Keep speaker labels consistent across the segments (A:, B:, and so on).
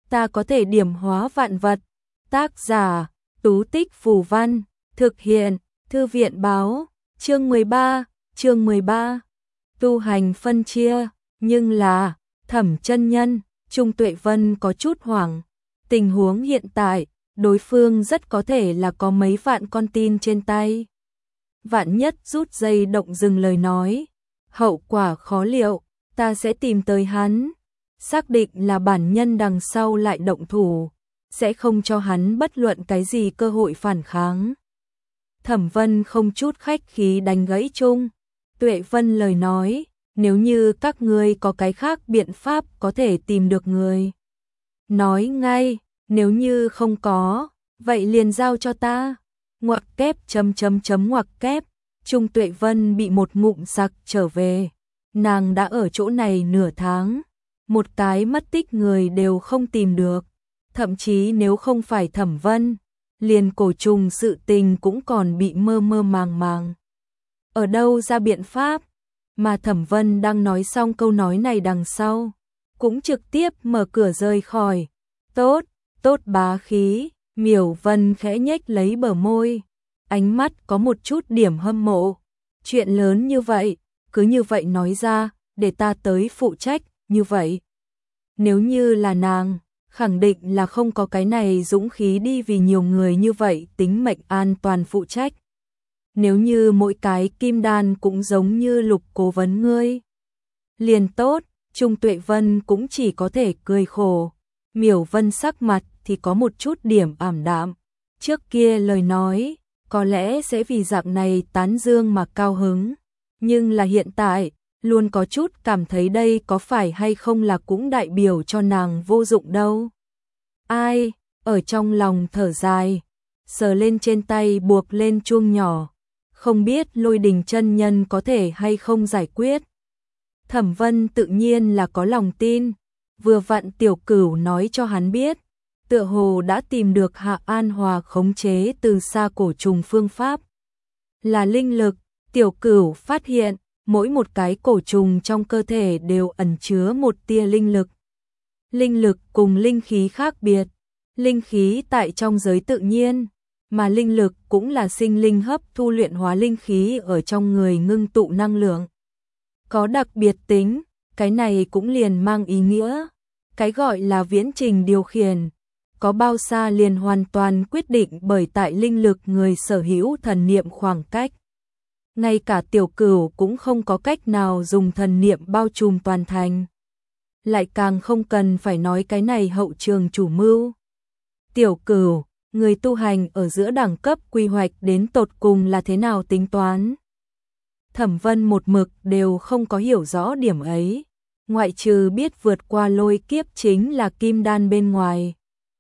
A: ta có thể điểm hóa vạn vật. Tác giả, Tú Tích Phù Văn, thực hiện, Thư viện báo, chương 13, tu hành phân chia, nhưng là, Thẩm chân nhân, Trung Tuệ Vân có chút hoảng. Tình huống hiện tại, đối phương rất có thể là có mấy vạn con tin trên tay. Vạn nhất rút dây động dừng lời nói, hậu quả khó liệu, ta sẽ tìm tới hắn, xác định là bản nhân đằng sau lại động thủ, sẽ không cho hắn bất luận cái gì cơ hội phản kháng. Thẩm Vân không chút khách khí đánh gãy Trung Tuệ Vân lời nói, nếu như các ngươi có cái khác biện pháp có thể tìm được người. Nói ngay, nếu như không có, vậy liền giao cho ta. Ngoặc kép ngoặc kép, Trung Tuệ Vân bị một ngụm sặc trở về. Nàng đã ở chỗ này nửa tháng, một cái mất tích người đều không tìm được. Thậm chí nếu không phải Thẩm Vân, liền cổ trùng sự tình cũng còn bị mơ mơ màng màng. Ở đâu ra biện pháp? Mà Thẩm Vân đang nói xong câu nói này đằng sau, cũng trực tiếp mở cửa rời khỏi. Tốt, tốt bá khí, Miểu Vân khẽ nhếch lấy bờ môi, ánh mắt có một chút điểm hâm mộ. Chuyện lớn như vậy, cứ như vậy nói ra, để ta tới phụ trách, như vậy. Nếu như là nàng, khẳng định là không có cái này dũng khí đi vì nhiều người như vậy tính mệnh an toàn phụ trách. Nếu như mỗi cái kim đan cũng giống như Lục cố vấn ngươi, liền tốt, Trung Tuệ Vân cũng chỉ có thể cười khổ. Miểu Vân sắc mặt thì có một chút điểm ảm đạm. Trước kia lời nói, có lẽ sẽ vì dạng này tán dương mà cao hứng. Nhưng là hiện tại, luôn có chút cảm thấy đây có phải hay không là cũng đại biểu cho nàng vô dụng đâu. Ai, ở trong lòng thở dài, sờ lên trên tay buộc lên chuông nhỏ. Không biết Lôi Đình chân nhân có thể hay không giải quyết. Thẩm Vân tự nhiên là có lòng tin. Vừa vặn Tiểu Cửu nói cho hắn biết, tựa hồ đã tìm được Hạ An Hòa khống chế từ xa cổ trùng phương pháp. Là linh lực, Tiểu Cửu phát hiện, mỗi một cái cổ trùng trong cơ thể đều ẩn chứa một tia linh lực. Linh lực cùng linh khí khác biệt, linh khí tại trong giới tự nhiên, mà linh lực cũng là sinh linh hấp thu luyện hóa linh khí ở trong người ngưng tụ năng lượng. Có đặc biệt tính, cái này cũng liền mang ý nghĩa. Cái gọi là viễn trình điều khiển, có bao xa liền hoàn toàn quyết định bởi tại linh lực người sở hữu thần niệm khoảng cách. Ngay cả Tiểu Cửu cũng không có cách nào dùng thần niệm bao trùm toàn thành. Lại càng không cần phải nói cái này hậu trường chủ mưu. Tiểu Cửu, người tu hành ở giữa đẳng cấp quy hoạch đến tột cùng là thế nào tính toán? Thẩm Vân một mực đều không có hiểu rõ điểm ấy, ngoại trừ biết vượt qua lôi kiếp chính là kim đan bên ngoài.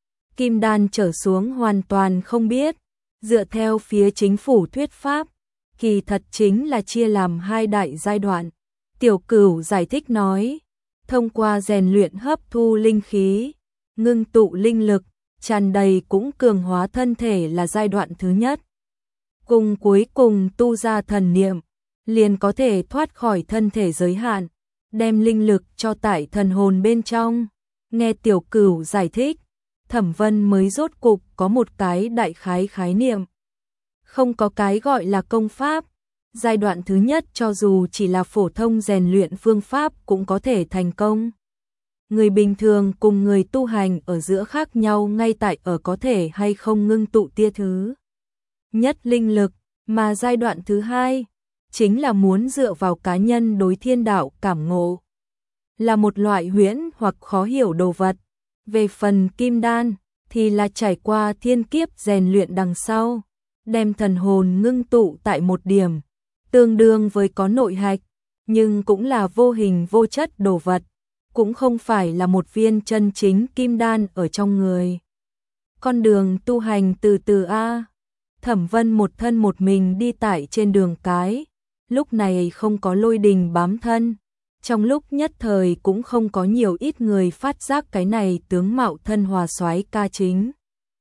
A: Kim đan trở xuống hoàn toàn không biết, dựa theo phía chính phủ thuyết pháp, kỳ thật chính là chia làm hai đại giai đoạn. Tiểu Cửu giải thích nói, thông qua rèn luyện hấp thu linh khí, ngưng tụ linh lực, tràn đầy cũng cường hóa thân thể là giai đoạn thứ nhất. Cùng cuối cùng tu ra thần niệm, liền có thể thoát khỏi thân thể giới hạn, đem linh lực cho tải thần hồn bên trong. Nghe Tiểu Cửu giải thích, Thẩm Vân mới rốt cục có một cái đại khái khái niệm. Không có cái gọi là công pháp, giai đoạn thứ nhất cho dù chỉ là phổ thông rèn luyện phương pháp cũng có thể thành công. Người bình thường cùng người tu hành ở giữa khác nhau ngay tại ở có thể hay không ngưng tụ tia thứ nhất linh lực, mà giai đoạn thứ hai chính là muốn dựa vào cá nhân đối thiên đạo cảm ngộ, là một loại huyễn hoặc khó hiểu đồ vật. Về phần kim đan thì là trải qua thiên kiếp rèn luyện đằng sau, đem thần hồn ngưng tụ tại một điểm, tương đương với có nội hạch, nhưng cũng là vô hình vô chất đồ vật, cũng không phải là một viên chân chính kim đan ở trong người. Con đường tu hành từ từ a. Thẩm Vân một thân một mình đi tại trên đường cái, lúc này không có Lôi Đình bám thân. Trong lúc nhất thời cũng không có nhiều ít người phát giác cái này tướng mạo thân hòa soái ca chính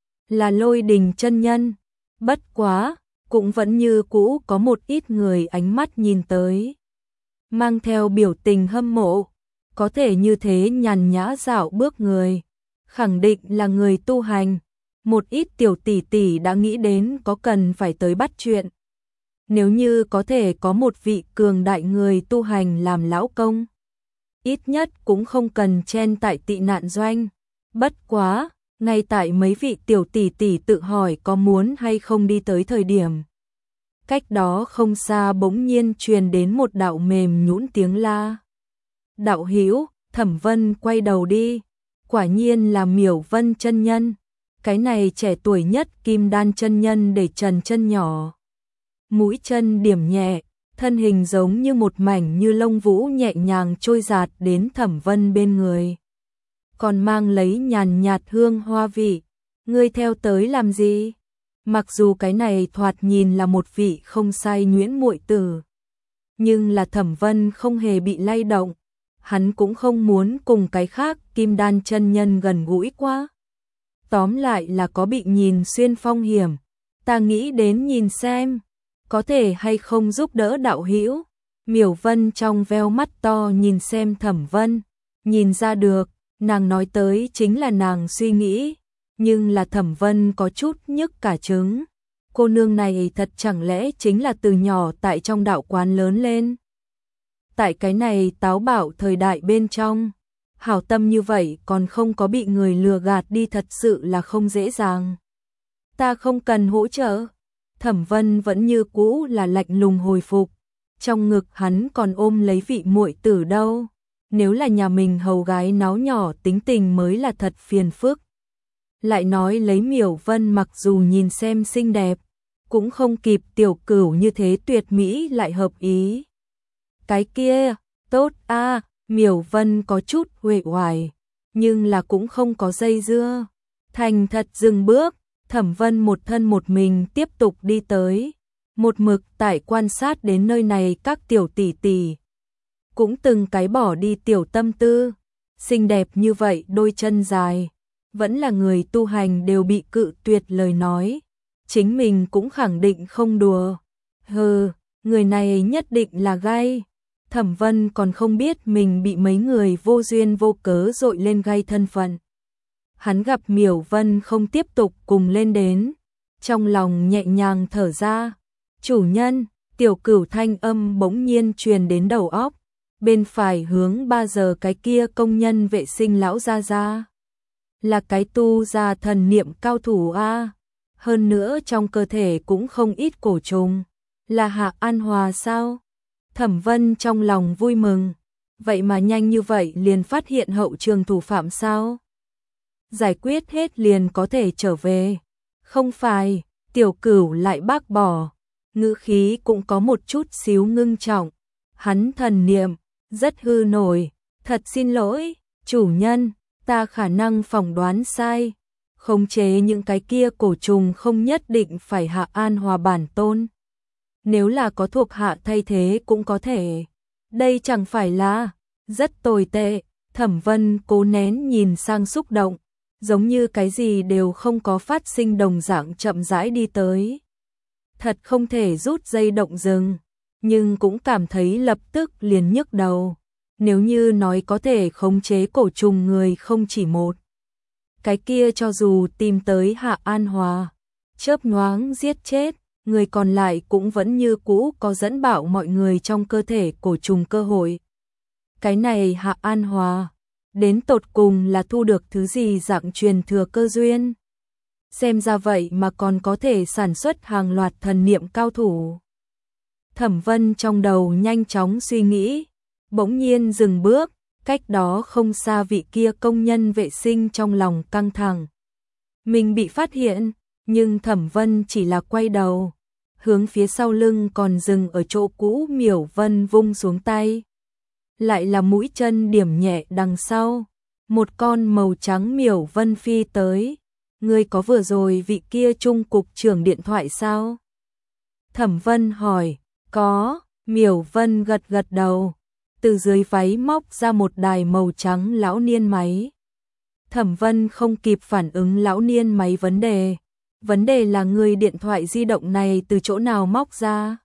A: là Lôi Đình chân nhân. Bất quá, cũng vẫn như cũ có một ít người ánh mắt nhìn tới, mang theo biểu tình hâm mộ, có thể như thế nhàn nhã dạo bước người, khẳng định là người tu hành. Một ít tiểu tỷ tỷ đã nghĩ đến có cần phải tới bắt chuyện. Nếu như có thể có một vị cường đại người tu hành làm lão công, ít nhất cũng không cần chen tại tị nạn doanh. Bất quá, ngay tại mấy vị tiểu tỷ tỷ tự hỏi có muốn hay không đi tới thời điểm. Cách đó không xa bỗng nhiên truyền đến một đạo mềm nhũn tiếng la. Đạo hữu, Thẩm Vân quay đầu đi, quả nhiên là Miểu Vân chân nhân. Cái này trẻ tuổi nhất Kim Đan chân nhân để trần chân nhỏ. Mũi chân điểm nhẹ, thân hình giống như một mảnh như lông vũ nhẹ nhàng trôi dạt đến Thẩm Vân bên người. Còn mang lấy nhàn nhạt hương hoa vị, ngươi theo tới làm gì? Mặc dù cái này thoạt nhìn là một vị không sai nhuyễn muội tử, nhưng là Thẩm Vân không hề bị lay động, hắn cũng không muốn cùng cái khác Kim Đan chân nhân gần gũi quá. Tóm lại là có bị nhìn xuyên phong hiểm, ta nghĩ đến nhìn xem, có thể hay không giúp đỡ đạo hữu. Miểu Vân trong veo mắt to nhìn xem Thẩm Vân, nhìn ra được, nàng nói tới chính là nàng suy nghĩ, nhưng là Thẩm Vân có chút nhức cả trứng. Cô nương này thật chẳng lẽ chính là từ nhỏ tại trong đạo quán lớn lên. Tại cái này táo bạo thời đại bên trong, hảo tâm như vậy còn không có bị người lừa gạt đi thật sự là không dễ dàng. Ta không cần hỗ trợ. Thẩm Vân vẫn như cũ là lạnh lùng hồi phục, trong ngực hắn còn ôm lấy vị muội tử đâu. Nếu là nhà mình hầu gái náo nhỏ tính tình mới là thật phiền phức. Lại nói lấy Miểu Vân mặc dù nhìn xem xinh đẹp, cũng không kịp Tiểu Cửu như thế tuyệt mỹ lại hợp ý. Cái kia, tốt a, Miểu Vân có chút uể oải, nhưng là cũng không có dây dưa. Thành thật dừng bước, Thẩm Vân một thân một mình tiếp tục đi tới, một mực tại quan sát đến nơi này các tiểu tỷ tỷ. Cũng từng cái bỏ đi tiểu tâm tư, xinh đẹp như vậy đôi chân dài, vẫn là người tu hành đều bị cự tuyệt lời nói, chính mình cũng khẳng định không đùa. Hừ, người này nhất định là gay. Thẩm Vân còn không biết mình bị mấy người vô duyên vô cớ dội lên gay thân phận. Hắn gặp Miểu Vân không tiếp tục cùng lên đến, trong lòng nhẹ nhàng thở ra. Chủ nhân, Tiểu Cửu thanh âm bỗng nhiên truyền đến đầu óc, bên phải hướng 3 giờ cái kia công nhân vệ sinh lão gia gia. Là cái tu gia thần niệm cao thủ a, hơn nữa trong cơ thể cũng không ít cổ trùng, là Hạ An Hòa sao? Thẩm Vân trong lòng vui mừng, vậy mà nhanh như vậy liền phát hiện hậu trường thủ phạm sao? Giải quyết hết liền có thể trở về. Không phải, Tiểu Cửu lại bác bỏ, ngữ khí cũng có một chút xíu ngưng trọng. Hắn thần niệm, rất hư nổi, thật xin lỗi, chủ nhân, ta khả năng phỏng đoán sai. Khống chế những cái kia cổ trùng không nhất định phải Hạ An Hòa bản tôn. Nếu là có thuộc hạ thay thế cũng có thể. Đây chẳng phải là rất tồi tệ. Thẩm Vân cố nén nhìn sang xúc động, giống như cái gì đều không có phát sinh đồng dạng chậm rãi đi tới. Thật không thể rút dây động rừng, nhưng cũng cảm thấy lập tức liền nhức đầu. Nếu như nói có thể khống chế cổ trùng người không chỉ một, cái kia cho dù tìm tới Hạ An Hòa, chớp nhoáng giết chết, người còn lại cũng vẫn như cũ có dẫn bạo mọi người trong cơ thể cổ trùng cơ hội. Cái này Hạ An Hòa, đến tột cùng là thu được thứ gì dạng truyền thừa cơ duyên. Xem ra vậy mà còn có thể sản xuất hàng loạt thần niệm cao thủ. Thẩm Vân trong đầu nhanh chóng suy nghĩ, bỗng nhiên dừng bước, cách đó không xa vị kia công nhân vệ sinh trong lòng căng thẳng. Mình bị phát hiện, nhưng Thẩm Vân chỉ là quay đầu, hướng phía sau lưng còn dừng ở chỗ cũ Miểu Vân vung xuống tay. Lại là mũi chân điểm nhẹ đằng sau, một con màu trắng Miểu Vân phi tới. Ngươi có vừa rồi vị kia trung cục trưởng điện thoại sao? Thẩm Vân hỏi. Có, Miểu Vân gật gật đầu, từ dưới váy móc ra một đài màu trắng lão niên máy. Thẩm Vân không kịp phản ứng lão niên máy vấn đề là người điện thoại di động này từ chỗ nào móc ra?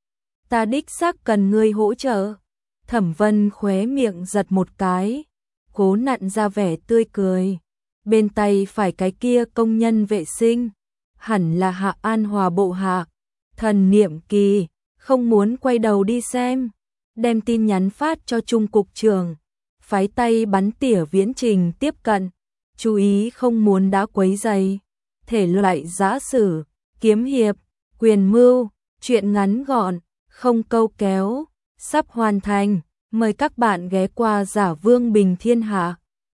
A: Ta đích xác cần ngươi hỗ trợ. Thẩm Vân khóe miệng giật một cái, cố nặn ra vẻ tươi cười. bên tay phải cái kia công nhân vệ sinh, hẳn là Hạ An Hòa bộ hạ. Thần Niệm Kỳ không muốn quay đầu đi xem, đem tin nhắn phát cho Trung cục trưởng, phái tay bắn tỉa Viễn Trình tiếp cận, chú ý không muốn đã quấy rầy. Thể loại giã sử, kiếm hiệp, quyền mưu, truyện ngắn gọn, không câu kéo, sắp hoàn thành, mời các bạn ghé qua Giả Vương Bình Thiên Hạ.